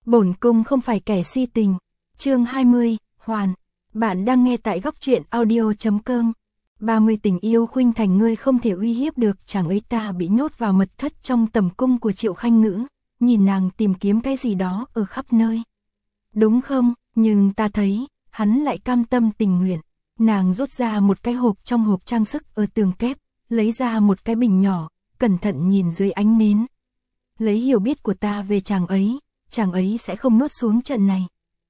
Bổn cung không phải kẻ si tình. Chương 20, Hoàn. Bạn đang nghe tại góc truyện audio.com. 30 tình yêu khuynh thành ngươi không thể uy hiếp được, chàng ấy ta bị nhốt vào mật thất trong tầm cung của Triệu Khanh Ngữ, nhìn nàng tìm kiếm cái gì đó ở khắp nơi. Đúng không, nhưng ta thấy, hắn lại cam tâm tình nguyện. Nàng rút ra một cái hộp trong hộp trang sức ở tường kép, lấy ra một cái bình nhỏ, cẩn thận nhìn dưới ánh nến. Lấy hiểu biết của ta về chàng ấy sẽ không nuốt xuống trận này.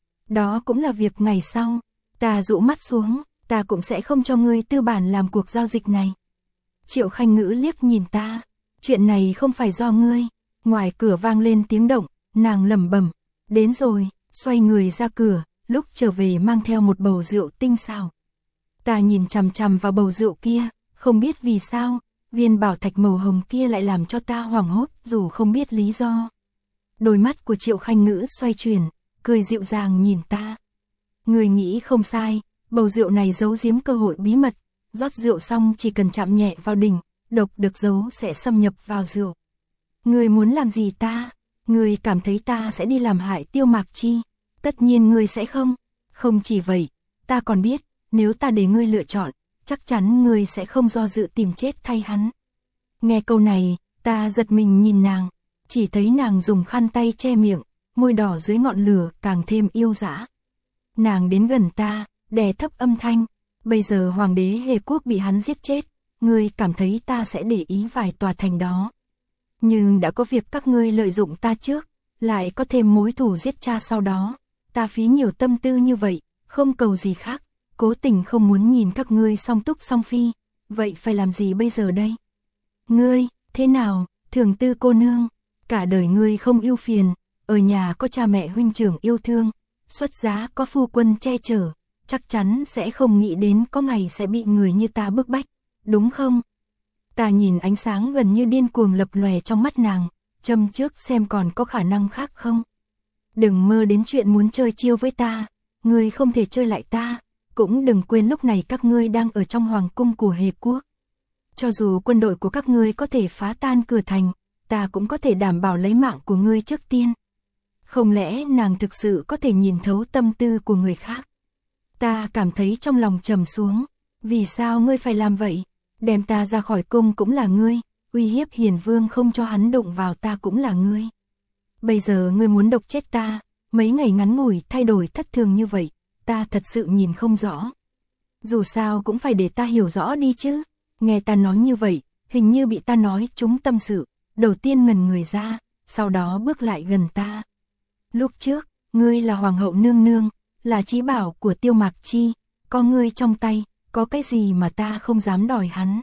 Đó cũng là việc ngày sau, ta rũ mắt xuống, ta cũng sẽ không cho ngươi tư bản làm cuộc giao dịch này. Triệu Khanh Ngữ liếc nhìn ta, chuyện này không phải do ngươi. Ngoài cửa vang lên tiếng động, nàng lẩm bẩm, đến rồi, xoay người ra cửa, lúc trở về mang theo một bầu rượu tinh xảo. Ta nhìn chằm chằm vào bầu rượu kia, không biết vì sao, viên bảo thạch màu hồng kia lại làm cho ta hoảng hốt dù không biết lý do. Đôi mắt của Triệu Khanh Ngữ xoay chuyển, cười dịu dàng nhìn ta. Người nghĩ không sai, bầu rượu này giấu giếm cơ hội bí mật, rót rượu xong chỉ cần chạm nhẹ vào đỉnh, độc được giấu sẽ xâm nhập vào rượu. Người muốn làm gì ta? Người cảm thấy ta sẽ đi làm hại Tiêu Mạc Chi? Tất nhiên người sẽ không. Không chỉ vậy, ta còn biết, nếu ta để ngươi lựa chọn, chắc chắn ngươi sẽ không do dự tìm chết thay hắn. Nghe câu này, ta giật mình nhìn nàng, chỉ thấy nàng dùng khăn tay che miệng, môi đỏ dưới ngọn lửa càng thêm yêu dã. Nàng đến gần ta, đè thấp âm thanh, bây giờ hoàng đế Hề Quốc bị hắn giết chết, ngươi cảm thấy ta sẽ để ý vài tòa thành đó. Nhưng đã có việc các ngươi lợi dụng ta trước, lại có thêm mối thù giết cha sau đó, ta phí nhiều tâm tư như vậy, không cầu gì khác, cố tình không muốn nhìn các ngươi song túc song phi, vậy phải làm gì bây giờ đây? Ngươi, thế nào, Thường Tư cô nương, cả đời ngươi không ưu phiền, ở nhà có cha mẹ huynh trưởng yêu thương, xuất giá có phu quân che chở, chắc chắn sẽ không nghĩ đến có ngày sẽ bị người như ta bức bách, đúng không? Ta nhìn ánh sáng gần như điên cuồng lập lòe trong mắt nàng, châm trước xem còn có khả năng khác không. Đừng mơ đến chuyện muốn chơi chiêu với ta, ngươi không thể chơi lại ta, cũng đừng quên lúc này các ngươi đang ở trong hoàng cung của Hề Quốc. Cho dù quân đội của các ngươi có thể phá tan cửa thành, ta cũng có thể đảm bảo lấy mạng của ngươi trước tiên. Không lẽ nàng thực sự có thể nhìn thấu tâm tư của người khác? Ta cảm thấy trong lòng trầm xuống, vì sao ngươi phải làm vậy? Đem ta ra khỏi cung cũng là ngươi, uy hiếp Hiền Vương không cho hắn đụng vào ta cũng là ngươi. Bây giờ ngươi muốn độc chết ta, mấy ngày ngắn ngủi thay đổi thất thường như vậy, ta thật sự nhìn không rõ. Dù sao cũng phải để ta hiểu rõ đi chứ. Nghe ta nói như vậy, hình như bị ta nói trúng tâm sự, đầu tiên ngẩn người ra, sau đó bước lại gần ta. Lúc trước, ngươi là hoàng hậu nương nương, là chí bảo của Tiêu Mạc Chi, có ngươi trong tay, có cái gì mà ta không dám đòi hắn.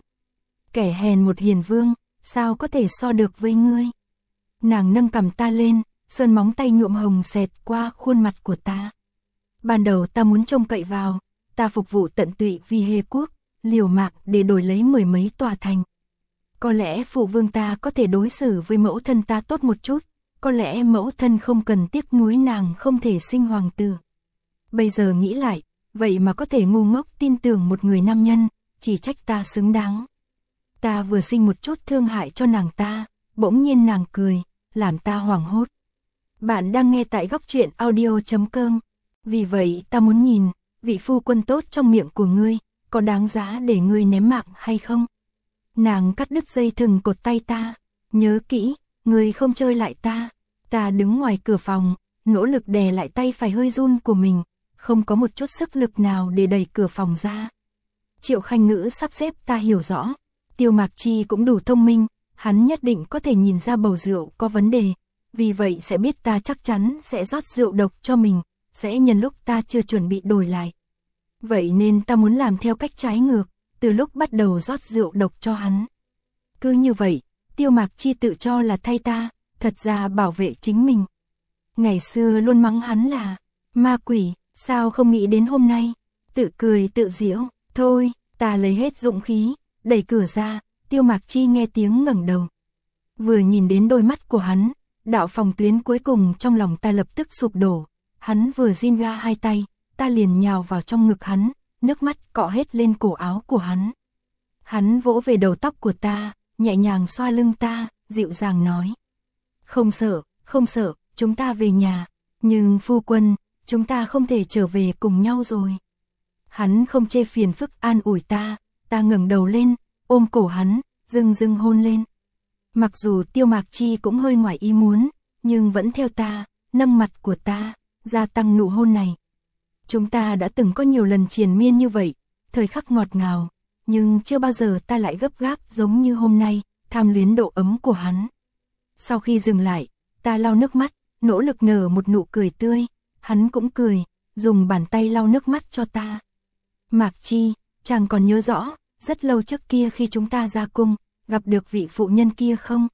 Kẻ hèn một hiền vương, sao có thể so được với ngươi? Nàng nâng cằm ta lên, sơn móng tay nhuộm hồng xẹt qua khuôn mặt của ta. Ban đầu ta muốn trông cậy vào, ta phục vụ tận tụy vì Hề Quốc, liều mạng để đổi lấy mười mấy tòa thành. Có lẽ phụ vương ta có thể đối xử với mẫu thân ta tốt một chút, có lẽ mẫu thân không cần tiếc nuối nàng không thể sinh hoàng tử. Bây giờ nghĩ lại, vậy mà có thể ngu ngốc tin tưởng một người nam nhân, chỉ trách ta xứng đáng. Ta vừa sinh một chút thương hại cho nàng ta, bỗng nhiên nàng cười, làm ta hoảng hốt. Bạn đang nghe tại góc truyện audio.com. Vì vậy ta muốn nhìn, vị phu quân tốt trong miệng của ngươi, có đáng giá để ngươi ném mạng hay không? Nàng cắt đứt dây thừng cột tay ta, nhớ kỹ, ngươi không chơi lại ta. Ta đứng ngoài cửa phòng, nỗ lực đè lại tay phải hơi run của mình, không có một chút sức lực nào để đẩy cửa phòng ra. Triệu Khanh Ngữ sắp xếp ta hiểu rõ, Tiêu Mạc Chi cũng đủ thông minh, hắn nhất định có thể nhìn ra bầu rượu có vấn đề, vì vậy sẽ biết ta chắc chắn sẽ rót rượu độc cho mình, sẽ nhân lúc ta chưa chuẩn bị đổi lại. Vậy nên ta muốn làm theo cách trái ngược, từ lúc bắt đầu rót rượu độc cho hắn. Cứ như vậy, Tiêu Mạc Chi tự cho là thay ta, thật ra bảo vệ chính mình. Ngày xưa luôn mắng hắn là ma quỷ, sao không nghĩ đến hôm nay, tự cười tự giễu. Thôi, ta lấy hết dũng khí, đẩy cửa ra, Tiêu Mạc Chi nghe tiếng ngẩng đầu. Vừa nhìn đến đôi mắt của hắn, đạo phòng tuyến cuối cùng trong lòng ta lập tức sụp đổ. Hắn vừa giương ra hai tay, ta liền nhào vào trong ngực hắn, nước mắt cọ hết lên cổ áo của hắn. Hắn vỗ về đầu tóc của ta, nhẹ nhàng xoa lưng ta, dịu dàng nói. Không sợ, chúng ta về nhà, Nhưng phu quân, chúng ta không thể trở về cùng nhau rồi. Hắn không chê phiền phức an ủi ta ngẩng đầu lên, ôm cổ hắn, dưng dưng hôn lên. Mặc dù Tiêu Mạc Chi cũng hơi ngoài ý muốn, nhưng vẫn theo ta, nâng mặt của ta, gia tăng nụ hôn này. Chúng ta đã từng có nhiều lần triền miên như vậy, thời khắc ngọt ngào, nhưng chưa bao giờ ta lại gấp gáp giống như hôm nay, tham luyến độ ấm của hắn. Sau khi dừng lại, ta lau nước mắt, nỗ lực nở một nụ cười tươi, hắn cũng cười, dùng bàn tay lau nước mắt cho ta. Mạc Chi, chàng còn nhớ rõ, rất lâu trước kia khi chúng ta ra cung, gặp được vị phụ nhân kia không?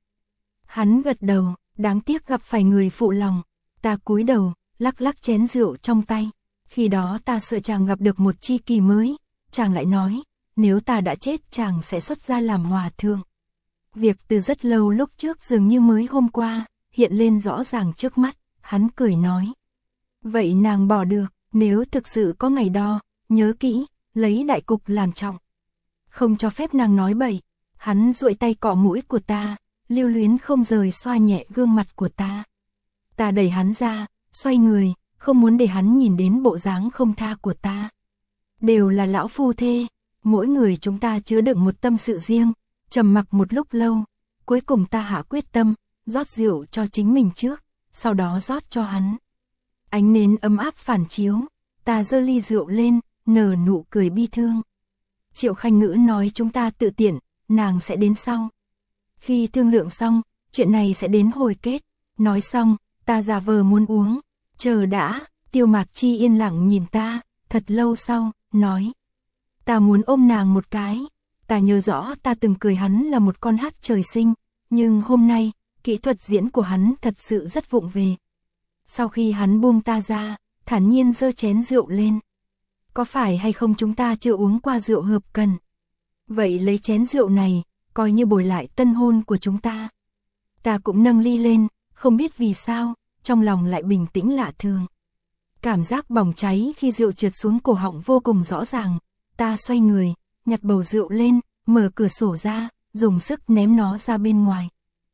Hắn gật đầu, đáng tiếc gặp phải người phụ lòng. Ta cúi đầu, lắc lắc chén rượu trong tay. Khi đó ta sợ chàng gặp được một tri kỷ mới, chàng lại nói, nếu ta đã chết chàng sẽ xuất gia làm hòa thượng. Việc từ rất lâu lúc trước dường như mới hôm qua, hiện lên rõ ràng trước mắt, hắn cười nói. Vậy nàng bỏ được, nếu thực sự có ngày đó, nhớ kỹ, lấy đại cục làm trọng. Không cho phép nàng nói bậy. Hắn duỗi tay cọ mũi của ta, lưu luyến không rời xoa nhẹ gương mặt của ta. Ta đẩy hắn ra, xoay người, không muốn để hắn nhìn đến bộ dáng không tha của ta. Đều là lão phu thê, mỗi người chúng ta chứa đựng một tâm sự riêng, trầm mặc một lúc lâu, cuối cùng ta hạ quyết tâm, rót rượu cho chính mình trước, sau đó rót cho hắn. Ánh nến ấm áp phản chiếu, ta giơ ly rượu lên, nở nụ cười bi thương. Triệu Khanh Ngữ nói chúng ta tự tiện, nàng sẽ đến sau. Khi thương lượng xong, chuyện này sẽ đến hồi kết. Nói xong, ta giả vờ muốn uống. Chờ đã, Tiêu Mạc Chi yên lặng nhìn ta, thật lâu sau, nói. Ta muốn ôm nàng một cái. Ta nhớ rõ ta từng cười hắn là một con hát trời sinh, nhưng hôm nay, kỹ thuật diễn của hắn thật sự rất vụng về. Sau khi hắn buông ta ra, thản nhiên giơ chén rượu lên. Có phải hay không chúng ta chưa uống qua rượu hợp cần? Vậy lấy chén rượu này, coi như bồi lại tân hôn của chúng ta. Ta cũng nâng ly lên, không biết vì sao, trong lòng lại bình tĩnh lạ thường. Cảm giác bỏng cháy khi rượu trượt xuống cổ họng vô cùng rõ ràng. Ta xoay người, nhặt bầu rượu lên, mở cửa sổ ra, dùng sức ném nó ra bên ngoài.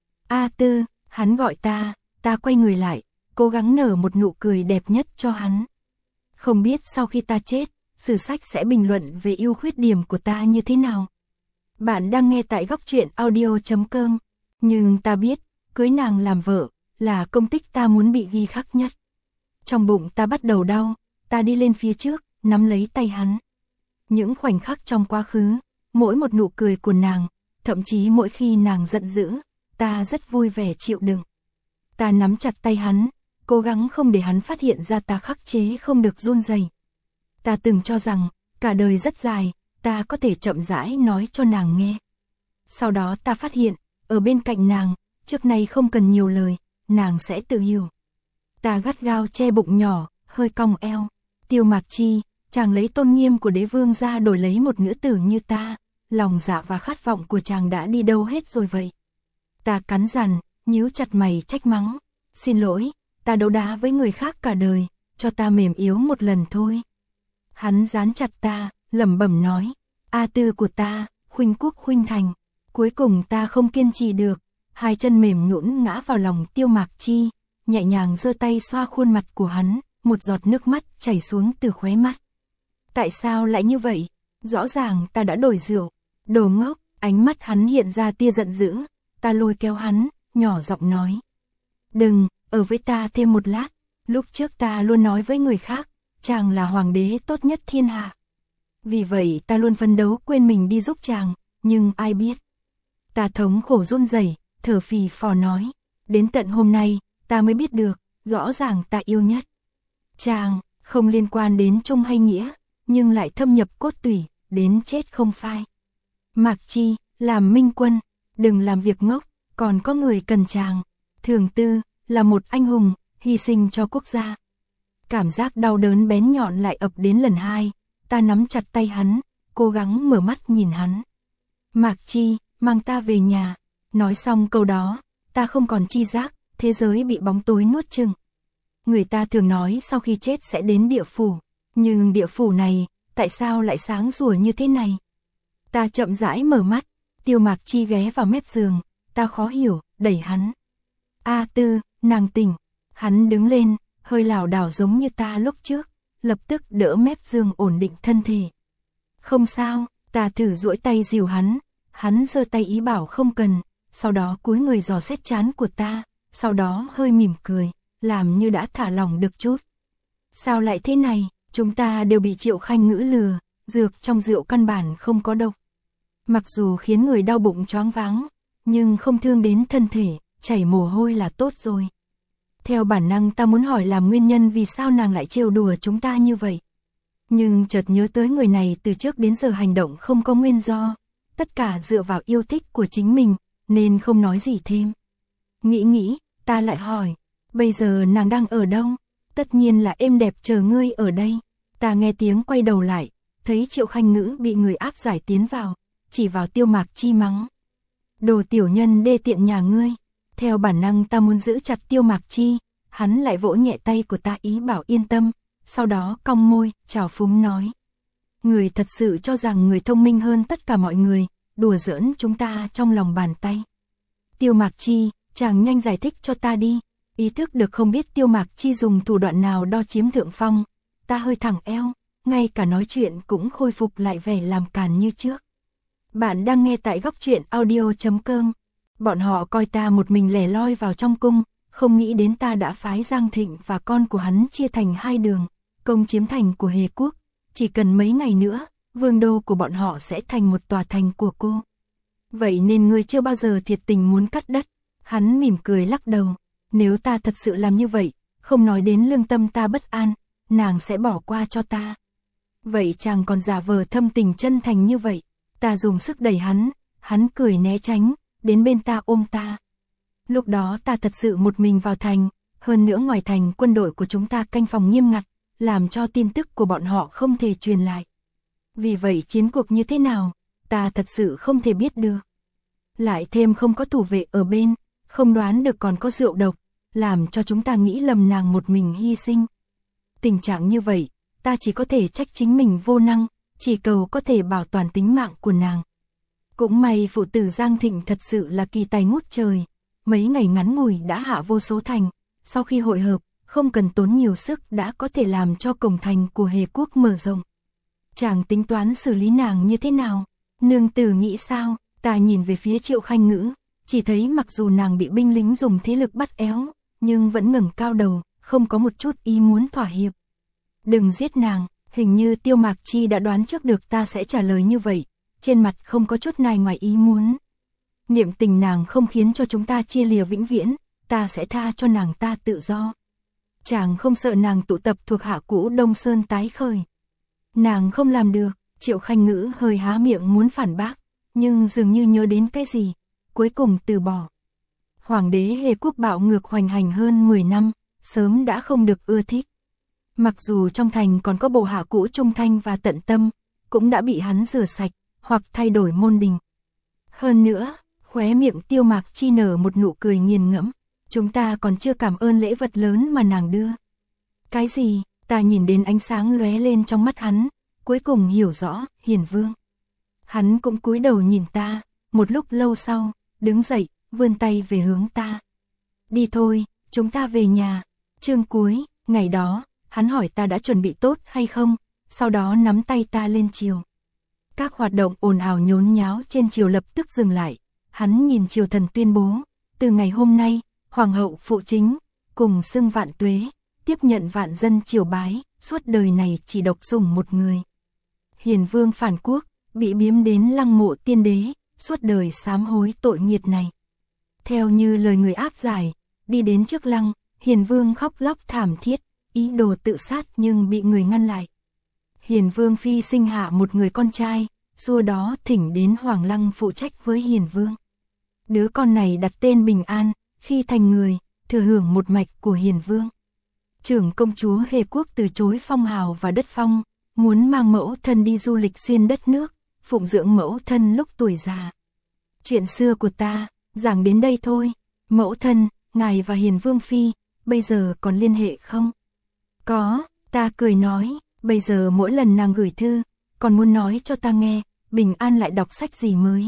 A Tư, hắn gọi ta quay người lại, cố gắng nở một nụ cười đẹp nhất cho hắn. Không biết sau khi ta chết, sử sách sẽ bình luận về ưu khuyết điểm của ta như thế nào. Bạn đang nghe tại góc truyện audio.com. Nhưng ta biết, cưới nàng làm vợ, là công tích ta muốn bị ghi khắc nhất. Trong bụng ta bắt đầu đau, ta đi lên phía trước, nắm lấy tay hắn. Những khoảnh khắc trong quá khứ, mỗi một nụ cười của nàng, thậm chí mỗi khi nàng giận dữ, ta rất vui vẻ chịu đựng. Ta nắm chặt tay hắn, cố gắng không để hắn phát hiện ra ta khắc chế không được run rẩy. Ta từng cho rằng, cả đời rất dài, ta có thể chậm rãi nói cho nàng nghe. Sau đó ta phát hiện, ở bên cạnh nàng, trước nay không cần nhiều lời, nàng sẽ tự hiểu. Ta gắt gao che bụng nhỏ, hơi cong eo. Tiêu Mạc Chi, chàng lấy tôn nghiêm của đế vương ra đổi lấy một nữ tử như ta, lòng dạ và khát vọng của chàng đã đi đâu hết rồi vậy? Ta cắn rằn, nhíu chặt mày trách mắng. Xin lỗi, ta đấu đá với người khác cả đời, cho ta mềm yếu một lần thôi. Hắn dán chặt ta, lẩm bẩm nói, A Tư của ta, khuynh quốc khuynh thành. Cuối cùng ta không kiên trì được, hai chân mềm nhũn ngã vào lòng Tiêu Mạc Chi, nhẹ nhàng giơ tay xoa khuôn mặt của hắn, một giọt nước mắt chảy xuống từ khóe mắt. Tại sao lại như vậy? Rõ ràng ta đã đổi rượu. Đồ ngốc, ánh mắt hắn hiện ra tia giận dữ, ta lôi kéo hắn, nhỏ giọng nói. Đừng, ở với ta thêm một lát, lúc trước ta luôn nói với người khác, chàng là hoàng đế tốt nhất thiên hạ. Vì vậy ta luôn phấn đấu quên mình đi giúp chàng, nhưng ai biết. Ta thống khổ run rẩy, thở phì phò nói, đến tận hôm nay, ta mới biết được, rõ ràng ta yêu nhất. Chàng, không liên quan đến trung hay nghĩa, nhưng lại thâm nhập cốt tủy, đến chết không phai. Mạc Chi, làm minh quân, đừng làm việc ngốc, còn có người cần chàng. Thường Tư, là một anh hùng, hy sinh cho quốc gia. Cảm giác đau đớn bén nhọn lại ập đến lần hai, ta nắm chặt tay hắn, cố gắng mở mắt nhìn hắn. Mạc Chi, mang ta về nhà. Nói xong câu đó, ta không còn chi giác, thế giới bị bóng tối nuốt chửng. Người ta thường nói sau khi chết sẽ đến địa phủ, nhưng địa phủ này, tại sao lại sáng sủa như thế này? Ta chậm rãi mở mắt, Tiêu Mạc Chi ghé vào mép giường, ta khó hiểu, đẩy hắn. A Tư, nàng tỉnh. Hắn đứng lên, hơi lảo đảo giống như ta lúc trước, lập tức đỡ mép giường ổn định thân thể. Không sao, ta thử duỗi tay dìu hắn giơ tay ý bảo không cần, sau đó cúi người dò xét trán của ta, sau đó hơi mỉm cười, làm như đã thả lỏng được chút. Sao lại thế này, chúng ta đều bị Triệu Khanh Ngữ lừa, dược trong rượu căn bản không có độc. Mặc dù khiến người đau bụng choáng váng, nhưng không thương đến thân thể, chảy mồ hôi là tốt rồi. Theo bản năng ta muốn hỏi làm nguyên nhân vì sao nàng lại trêu đùa chúng ta như vậy. Nhưng chợt nhớ tới người này từ trước đến giờ hành động không có nguyên do, tất cả dựa vào yêu thích của chính mình, nên không nói gì thêm. Nghĩ, ta lại hỏi, bây giờ nàng đang ở đâu? Tất nhiên là êm đẹp chờ ngươi ở đây. Ta nghe tiếng quay đầu lại, thấy Triệu Khanh Ngữ bị người áp giải tiến vào, chỉ vào Tiêu Mạc Chi mắng. Đồ tiểu nhân đê tiện nhà ngươi. Theo bản năng ta muốn giữ chặt Tiêu Mạc Chi, hắn lại vỗ nhẹ tay của ta ý bảo yên tâm, sau đó cong môi, trào phúng nói. Người thật sự cho rằng người thông minh hơn tất cả mọi người, đùa giỡn chúng ta trong lòng bàn tay. Tiêu Mạc Chi, chàng nhanh giải thích cho ta đi. Ý thức được không biết Tiêu Mạc Chi dùng thủ đoạn nào đo chiếm thượng phong, ta hơi thẳng eo, ngay cả nói chuyện cũng khôi phục lại vẻ làm càn như trước. Bạn đang nghe tại góc truyện audio.com. Bọn họ coi ta một mình lẻ loi vào trong cung, không nghĩ đến ta đã phái Giang Thịnh và con của hắn chia thành hai đường, công chiếm thành của Hề Quốc. Chỉ cần mấy ngày nữa, vương đô của bọn họ sẽ thành một tòa thành của cô. Vậy nên ngươi chưa bao giờ thiệt tình muốn cắt đất. Hắn mỉm cười lắc đầu. Nếu ta thật sự làm như vậy, không nói đến lương tâm ta bất an, nàng sẽ bỏ qua cho ta. Vậy chàng còn giả vờ thâm tình chân thành như vậy. Ta dùng sức đẩy hắn cười né tránh, đến bên ta ôm ta. Lúc đó ta thật sự một mình vào thành, hơn nữa ngoài thành quân đội của chúng ta canh phòng nghiêm ngặt, làm cho tin tức của bọn họ không thể truyền lại. Vì vậy chiến cuộc như thế nào, ta thật sự không thể biết được. Lại thêm không có thủ vệ ở bên, không đoán được còn có rượu độc, làm cho chúng ta nghĩ lầm nàng một mình hy sinh. Tình trạng như vậy, ta chỉ có thể trách chính mình vô năng, chỉ cầu có thể bảo toàn tính mạng của nàng. Cũng may phụ tử Giang Thịnh thật sự là kỳ tài ngút trời, mấy ngày ngắn ngủi đã hạ vô số thành, sau khi hội hợp, không cần tốn nhiều sức đã có thể làm cho cổng thành của Hề Quốc mở rộng. Chàng tính toán xử lý nàng như thế nào? Nương tử nghĩ sao? Ta nhìn về phía Triệu Khanh Ngữ, chỉ thấy mặc dù nàng bị binh lính dùng thế lực bắt éo, nhưng vẫn ngẩng cao đầu, không có một chút ý muốn thỏa hiệp. Đừng giết nàng, hình như Tiêu Mạc Chi đã đoán trước được ta sẽ trả lời như vậy, trên mặt không có chút nào ngoài ý muốn. Niệm tình nàng không khiến cho chúng ta chia lìa vĩnh viễn, ta sẽ tha cho nàng ta tự do. Chàng không sợ nàng tụ tập thuộc hạ cũ Đông Sơn tái khởi. Nàng không làm được, Triệu Khanh Ngữ hơi há miệng muốn phản bác, nhưng dường như nhớ đến cái gì, cuối cùng từ bỏ. Hoàng đế Hề Quốc bạo ngược hoành hành hơn 10 năm, sớm đã không được ưa thích. Mặc dù trong thành còn có bộ hạ cũ trung thanh và tận tâm, cũng đã bị hắn rửa sạch, hoặc thay đổi môn đình. Hơn nữa, khóe miệng Tiêu Mạc Chi nở một nụ cười nghiền ngẫm, chúng ta còn chưa cảm ơn lễ vật lớn mà nàng đưa. Cái gì? Ta nhìn đến ánh sáng lóe lên trong mắt hắn, cuối cùng hiểu rõ, Hiền Vương. Hắn cũng cúi đầu nhìn ta, một lúc lâu sau, đứng dậy, vươn tay về hướng ta. Đi thôi, chúng ta về nhà. Chương cuối, ngày đó, hắn hỏi ta đã chuẩn bị tốt hay không, sau đó nắm tay ta lên triều. Các hoạt động ồn ào nhốn nháo trên triều lập tức dừng lại, hắn nhìn triều thần tuyên bố, từ ngày hôm nay, Hoàng hậu phụ chính, cùng xưng vạn tuế, tiếp nhận vạn dân triều bái, suốt đời này chỉ độc sủng một người. Hiền Vương phản quốc, bị biếm đến lăng mộ tiên đế, suốt đời sám hối tội nghiệt này. Theo như lời người áp giải, đi đến trước lăng, Hiền Vương khóc lóc thảm thiết, ý đồ tự sát nhưng bị người ngăn lại. Hiền Vương phi sinh hạ một người con trai, xua đó thỉnh đến Hoàng lăng phụ trách với Hiền Vương. Đứa con này đặt tên Bình An, khi thành người, thừa hưởng một mạch của Hiền Vương. Trưởng công chúa Hề Quốc từ chối phong hào và đất phong, muốn mang mẫu thân đi du lịch xuyên đất nước, phụng dưỡng mẫu thân lúc tuổi già. Chuyện xưa của ta, giảng đến đây thôi. Mẫu thân, ngài và Hiền Vương phi, bây giờ còn liên hệ không? Có, ta cười nói, bây giờ mỗi lần nàng gửi thư, còn muốn nói cho ta nghe, Bình An lại đọc sách gì mới.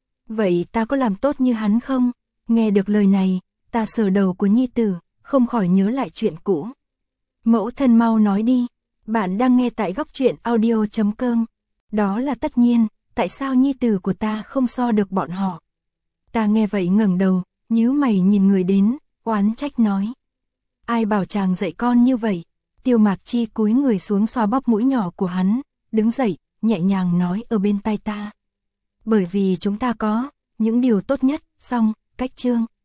Vậy ta có làm tốt như hắn không? Nghe được lời này, ta sờ đầu của nhi tử, không khỏi nhớ lại chuyện cũ. Mẫu thân mau nói đi. Bạn đang nghe tại góc truyện audio.com. Đó là tất nhiên, tại sao nhi tử của ta không so được bọn họ? Ta nghe vậy ngẩng đầu, nhíu mày nhìn người đến, oán trách nói. Ai bảo chàng dạy con như vậy? Tiêu Mạc Chi cúi người xuống xoa bóp mũi nhỏ của hắn, đứng dậy, nhẹ nhàng nói ở bên tai ta. Bởi vì chúng ta có những điều tốt nhất, xong, cách chương.